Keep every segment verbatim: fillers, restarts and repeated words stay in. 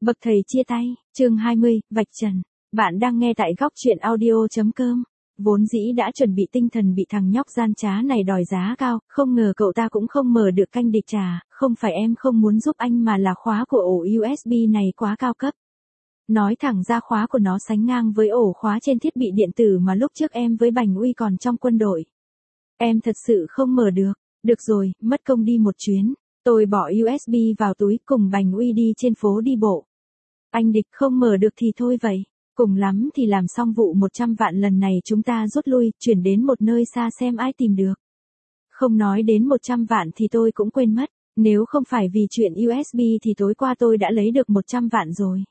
Bậc thầy chia tay, chương hai mươi, vạch trần. Bạn đang nghe tại góc truyện audio.com. Vốn dĩ đã chuẩn bị tinh thần bị thằng nhóc gian trá này đòi giá cao, không ngờ cậu ta cũng không mở được canh địch trả, không phải em không muốn giúp anh mà là khóa của ổ u ét bê này quá cao cấp. Nói thẳng ra khóa của nó sánh ngang với ổ khóa trên thiết bị điện tử mà lúc trước em với Bành Uy còn trong quân đội. Em thật sự không mở được. Được rồi, mất công đi một chuyến. Tôi bỏ u ét bê vào túi cùng Bành Uy đi trên phố đi bộ. Anh địch không mở được thì thôi vậy. Cùng lắm thì làm xong vụ một trăm vạn lần này chúng ta rút lui, chuyển đến một nơi xa xem ai tìm được. Không nói đến một trăm vạn thì tôi cũng quên mất. Nếu không phải vì chuyện u ét bê thì tối qua tôi đã lấy được một trăm vạn rồi.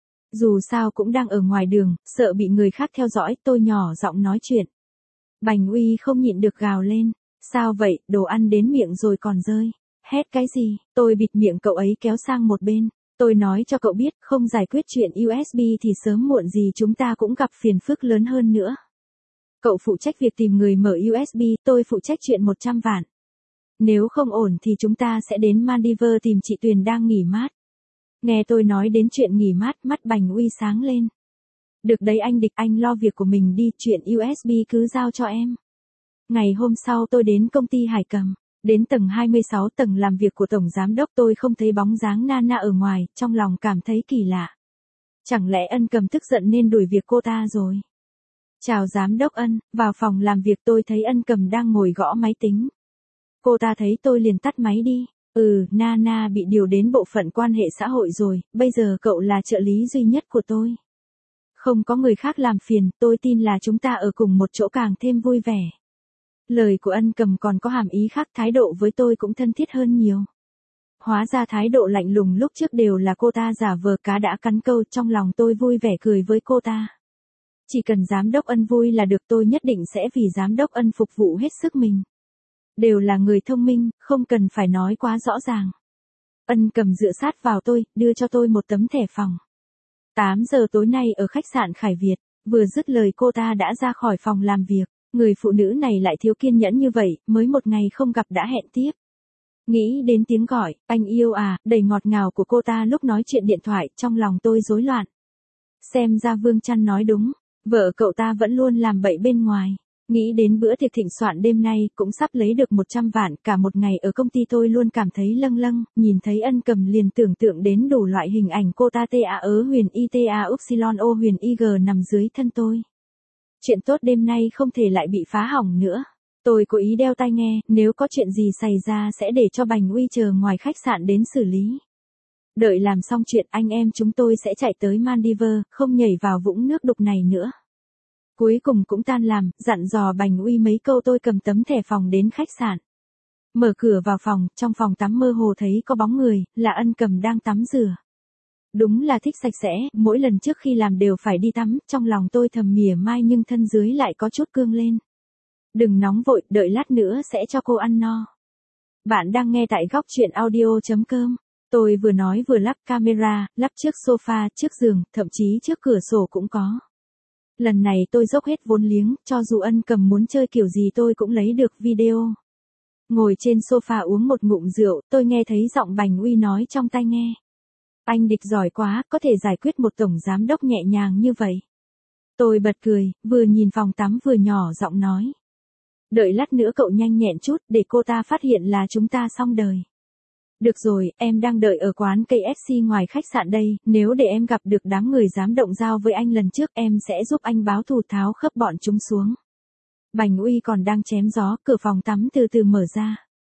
Dù sao cũng đang ở ngoài đường, sợ bị người khác theo dõi, tôi nhỏ giọng nói chuyện. Bành Uy không nhịn được gào lên. Sao vậy, đồ ăn đến miệng rồi còn rơi. Hét cái gì, tôi bịt miệng cậu ấy kéo sang một bên. Tôi nói cho cậu biết, không giải quyết chuyện u ét bê thì sớm muộn gì chúng ta cũng gặp phiền phức lớn hơn nữa. Cậu phụ trách việc tìm người mở u ét bê, tôi phụ trách chuyện một trăm vạn. Nếu không ổn thì chúng ta sẽ đến Maldives tìm chị Tuyền đang nghỉ mát. Nghe tôi nói đến chuyện nghỉ mát, mắt Bành Uy sáng lên. Được đấy anh địch, anh lo việc của mình đi, chuyện u ét bê cứ giao cho em. Ngày hôm sau tôi đến công ty Hải Cầm. Đến tầng hai mươi sáu, tầng làm việc của Tổng Giám Đốc, tôi không thấy bóng dáng Nana ở ngoài, trong lòng cảm thấy kỳ lạ. Chẳng lẽ Ân Cầm tức giận nên đuổi việc cô ta rồi? Chào Giám Đốc Ân, vào phòng làm việc tôi thấy Ân Cầm đang ngồi gõ máy tính. Cô ta thấy tôi liền tắt máy đi. Ừ, Nana bị điều đến bộ phận quan hệ xã hội rồi, bây giờ cậu là trợ lý duy nhất của tôi. Không có người khác làm phiền, tôi tin là chúng ta ở cùng một chỗ càng thêm vui vẻ. Lời của Ân Cầm còn có hàm ý khác, thái độ với tôi cũng thân thiết hơn nhiều. Hóa ra thái độ lạnh lùng lúc trước đều là cô ta giả vờ, cá đã cắn câu, trong lòng tôi vui vẻ cười với cô ta. Chỉ cần Giám Đốc Ân vui là được, tôi nhất định sẽ vì Giám Đốc Ân phục vụ hết sức mình. Đều là người thông minh, không cần phải nói quá rõ ràng. Ân Cầm dựa sát vào tôi, đưa cho tôi một tấm thẻ phòng. tám giờ tối nay ở khách sạn Khải Việt, vừa dứt lời cô ta đã ra khỏi phòng làm việc. Người phụ nữ này lại thiếu kiên nhẫn như vậy, mới một ngày không gặp đã hẹn tiếp. Nghĩ đến tiếng gọi, anh yêu à, đầy ngọt ngào của cô ta lúc nói chuyện điện thoại, trong lòng tôi rối loạn. Xem ra Vương Trăn nói đúng, vợ cậu ta vẫn luôn làm bậy bên ngoài. Nghĩ đến bữa tiệc thịnh soạn đêm nay, cũng sắp lấy được một trăm vạn, cả một ngày ở công ty tôi luôn cảm thấy lâng lâng, nhìn thấy Ân Cầm liền tưởng tượng đến đủ loại hình ảnh cô ta ta ớ huyền y ta upsilon o huyền ig nằm dưới thân tôi. Chuyện tốt đêm nay không thể lại bị phá hỏng nữa. Tôi cố ý đeo tai nghe, nếu có chuyện gì xảy ra sẽ để cho Bành Uy chờ ngoài khách sạn đến xử lý. Đợi làm xong chuyện anh em chúng tôi sẽ chạy tới Maldives, không nhảy vào vũng nước đục này nữa. Cuối cùng cũng tan làm, dặn dò Bành Uy mấy câu, tôi cầm tấm thẻ phòng đến khách sạn. Mở cửa vào phòng, trong phòng tắm mơ hồ thấy có bóng người, là Ân Cầm đang tắm rửa. Đúng là thích sạch sẽ, mỗi lần trước khi làm đều phải đi tắm, trong lòng tôi thầm mỉa mai nhưng thân dưới lại có chút cương lên. Đừng nóng vội, đợi lát nữa sẽ cho cô ăn no. Bạn đang nghe tại góc truyện audio.com. Tôi vừa nói vừa lắp camera, lắp trước sofa, trước giường, thậm chí trước cửa sổ cũng có. Lần này tôi dốc hết vốn liếng, cho dù Ân Cầm muốn chơi kiểu gì tôi cũng lấy được video. Ngồi trên sofa uống một ngụm rượu, tôi nghe thấy giọng Bành Uy nói trong tai nghe. Anh địch giỏi quá, có thể giải quyết một tổng giám đốc nhẹ nhàng như vậy. Tôi bật cười, vừa nhìn phòng tắm vừa nhỏ giọng nói. Đợi lát nữa cậu nhanh nhẹn chút, để cô ta phát hiện là chúng ta xong đời. Được rồi, em đang đợi ở quán ca ép xê ngoài khách sạn đây, nếu để em gặp được đám người dám động dao với anh lần trước em sẽ giúp anh báo thù, tháo khớp bọn chúng xuống. Bành Uy còn đang chém gió, cửa phòng tắm từ từ mở ra.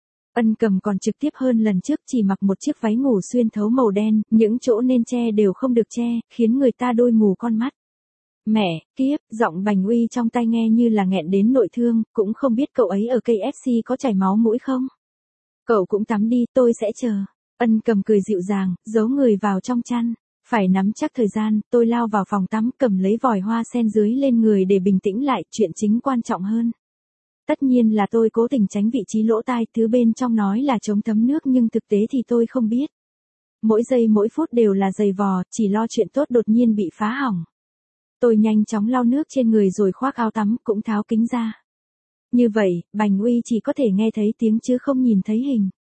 Ân Cầm còn trực tiếp hơn lần trước, chỉ mặc một chiếc váy ngủ xuyên thấu màu đen, những chỗ nên che đều không được che, khiến người ta đôi mù con mắt. Mẹ, kiếp, giọng Bành Uy trong tai nghe như là nghẹn đến nội thương, cũng không biết cậu ấy ở ca ép xê có chảy máu mũi không? Cậu cũng tắm đi, tôi sẽ chờ. Ân Cầm cười dịu dàng, giấu người vào trong chăn. Phải nắm chắc thời gian, tôi lao vào phòng tắm, cầm lấy vòi hoa sen dưới lên người để bình tĩnh lại, chuyện chính quan trọng hơn. Tất nhiên là tôi cố tình tránh vị trí lỗ tai, thứ bên trong nói là chống thấm nước nhưng thực tế thì tôi không biết. Mỗi giây mỗi phút đều là giày vò, chỉ lo chuyện tốt đột nhiên bị phá hỏng. Tôi nhanh chóng lau nước trên người rồi khoác áo tắm, cũng tháo kính ra. Như vậy, Bành Uy chỉ có thể nghe thấy tiếng chứ không nhìn thấy hình.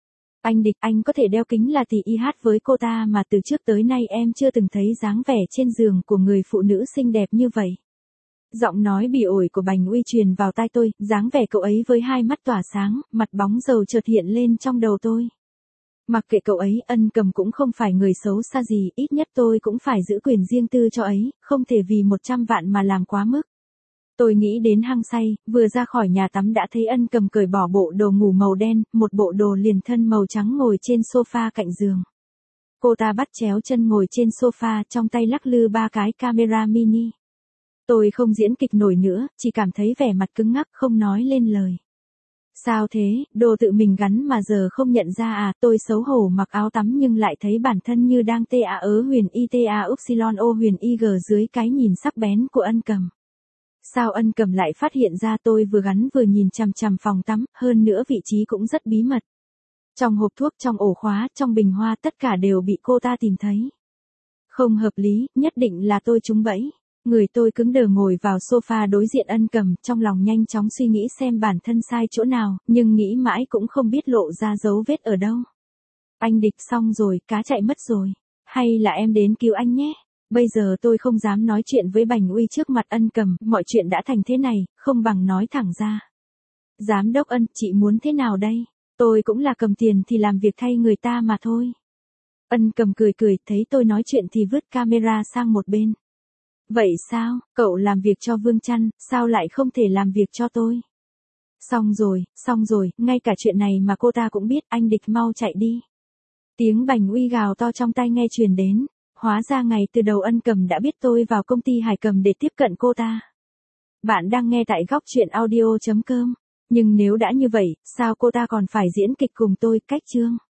Anh Địch, anh có thể đeo kính là tì i hát với cô ta mà từ trước tới nay em chưa từng thấy dáng vẻ trên giường của người phụ nữ xinh đẹp như vậy. Giọng nói bỉ ổi của Bành Uy truyền vào tai tôi, dáng vẻ cậu ấy với hai mắt tỏa sáng, mặt bóng dầu chợt hiện lên trong đầu tôi. Mặc kệ cậu ấy, Ân Cầm cũng không phải người xấu xa gì, ít nhất tôi cũng phải giữ quyền riêng tư cho ấy, không thể vì một trăm vạn mà làm quá mức. Tôi nghĩ đến hăng say, vừa ra khỏi nhà tắm đã thấy Ân Cầm cởi bỏ bộ đồ ngủ màu đen, một bộ đồ liền thân màu trắng ngồi trên sofa cạnh giường. Cô ta bắt chéo chân ngồi trên sofa, trong tay lắc lư ba cái camera mini. Tôi không diễn kịch nổi nữa, chỉ cảm thấy vẻ mặt cứng ngắc không nói lên lời. Sao thế, đồ tự mình gắn mà giờ không nhận ra à, tôi xấu hổ mặc áo tắm nhưng lại thấy bản thân như đang tê a ớ huyền y tê a upsilon o huyền y g dưới cái nhìn sắc bén của Ân Cầm. Sao Ân Cầm lại phát hiện ra tôi vừa gắn vừa nhìn chằm chằm phòng tắm, hơn nữa vị trí cũng rất bí mật. Trong hộp thuốc, trong ổ khóa, trong bình hoa tất cả đều bị cô ta tìm thấy. Không hợp lý, nhất định là tôi trúng bẫy. Người tôi cứng đờ ngồi vào sofa đối diện Ân Cầm, trong lòng nhanh chóng suy nghĩ xem bản thân sai chỗ nào, nhưng nghĩ mãi cũng không biết lộ ra dấu vết ở đâu. Anh Địch, xong rồi, cá chạy mất rồi. Hay là em đến cứu anh nhé. Bây giờ tôi không dám nói chuyện với Bành Uy trước mặt Ân Cầm, mọi chuyện đã thành thế này, không bằng nói thẳng ra. Giám đốc Ân, chị muốn thế nào đây? Tôi cũng là cầm tiền thì làm việc thay người ta mà thôi. Ân Cầm cười cười, thấy tôi nói chuyện thì vứt camera sang một bên. Vậy sao, cậu làm việc cho Vương Trăn, sao lại không thể làm việc cho tôi? Xong rồi, xong rồi, ngay cả chuyện này mà cô ta cũng biết, anh Địch mau chạy đi. Tiếng Bành Uy gào to trong tai nghe truyền đến, hóa ra ngày từ đầu Ân Cầm đã biết tôi vào công ty Hải Cầm để tiếp cận cô ta. Bạn đang nghe tại góc truyện audio chấm com, nhưng nếu đã như vậy, sao cô ta còn phải diễn kịch cùng tôi, cách chương?